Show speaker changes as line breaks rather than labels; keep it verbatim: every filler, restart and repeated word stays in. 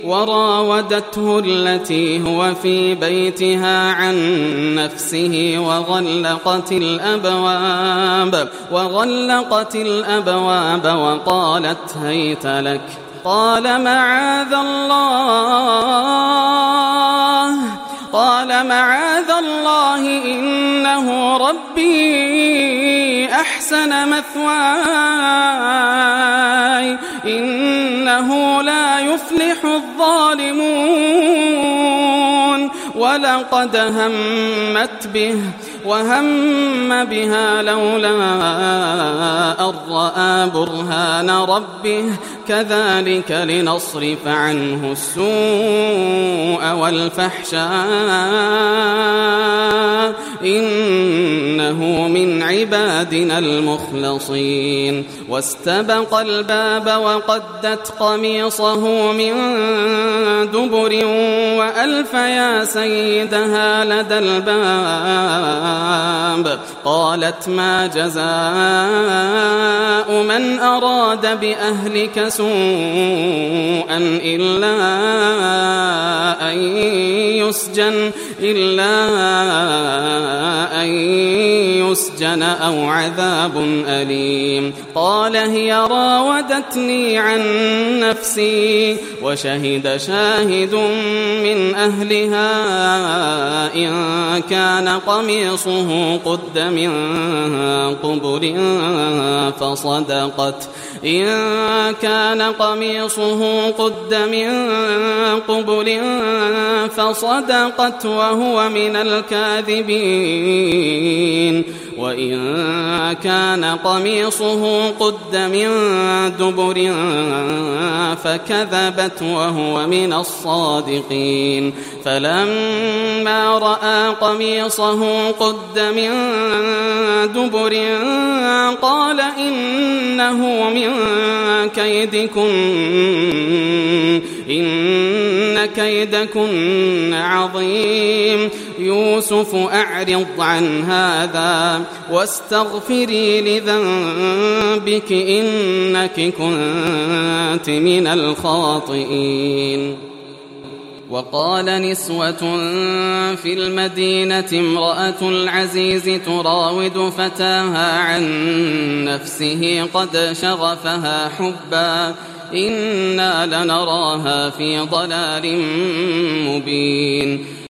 وراودته التي هو في بيتها عن نفسه وغلقت الأبواب وغلقت الأبواب وقالت هيت لك قال معاذ الله قال معاذ الله إنه ربي أحسن مثواي إنه لا يفلح الظالمون ولقد همت به وهم بها لولا أن رأى برهان ربه كذلك لنصرف عنه السوء والفحشاء إنه من عبادنا المخلصين واستبق الباب وقدت قميصه من دبر وألف يا سيدها لدى الباب قالت ما جزاء من أراد بأهلك سوءا إلا أن يسجن إلا أن يسجن أو عذاب أليم قال هي راودتني عن نفسي وشهد شاهد من أهلها إن كان قميصه قد من قبل فصدقت إن كان قميصه قد من قبل فصدقت وهو من الكاذبين وإن كان قميصه قد من دبر فكذبت وهو من الصادقين فلما رأى قميصه قد من دبر قال إنه من كيدكن إن كيدكن عظيم يوسف أعرض عن هذا واستغفري لذنبك إنك كنت من الخاطئين وقال نسوة في المدينة امرأة العزيز تراود فتاها عن نفسه قد شغفها حبا إنا لنراها في ضلال مبين